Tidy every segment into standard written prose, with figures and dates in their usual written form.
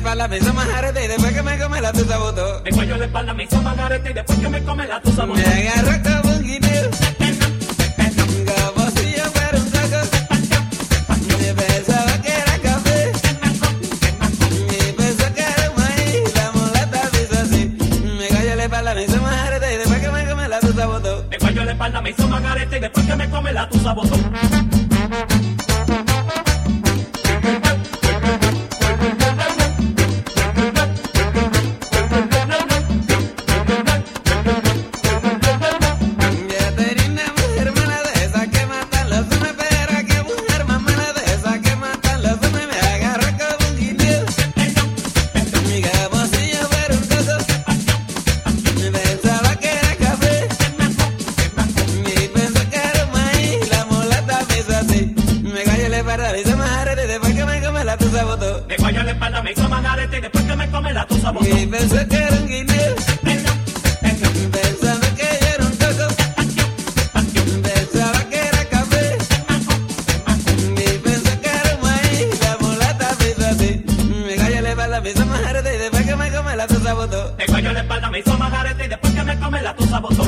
espalda me hizo majarete y después que me come la tusa botó. Me cuello la espalda, me hizo majarete y después que me come la tusa botó. Me agarró como un guineo, como si yo fuera un coco. Me pensaba que era café, y pensó que era maíz. La mulata me hizo así. Me cayó la espalda, me hizo majarete y después que me come la tusa botó. Me cuello la espalda, me hizo majarete y después que me come la tusa botó. Me cuello la espalda, me hizo majarete y después que me come la tusa botó. Y pensé que era un guineo, pensando que yo era un coco. Pensaba que era café, y pensé que era un maíz. La mulata me hizo así. Me cayó la espalda, me hizo majarete y después que me come la tusa botó. Me cuello la espalda, me hizo majarete y después que me come la tusa botó.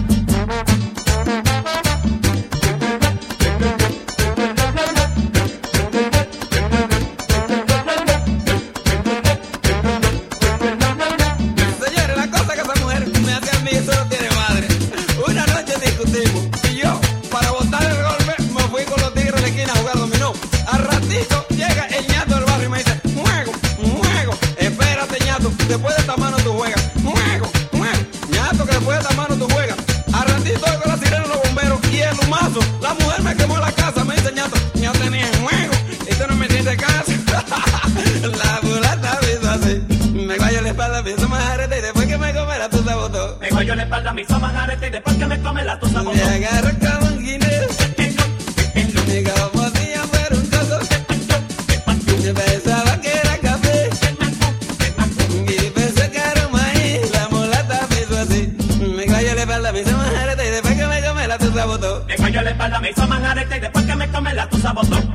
Después de esta mano tú juegas, ñato que después de esta mano tú juegas. Al ratito con la sirena de los bomberos y el humazo. La mujer me quemó la casa, me dice ñato, yo tenía juego y tú no me hiciste caso. La mulata me hizo así. Me cayó la espalda, me hizo majarete y después que me come la tusa botó. Me cuello la espalda, me hizo majarete y después que me come la tusa botó. Me agarró como un guineo, como si yo fuera un coco. Yo pensaba que era café, y pensé que era un maíz. La mulata me hizo así. Me cayó la espalda, me hizo majarete y después que me come la tusa botó. Me cuello la espalda, me hizo majarete y después que me come la tusa botó.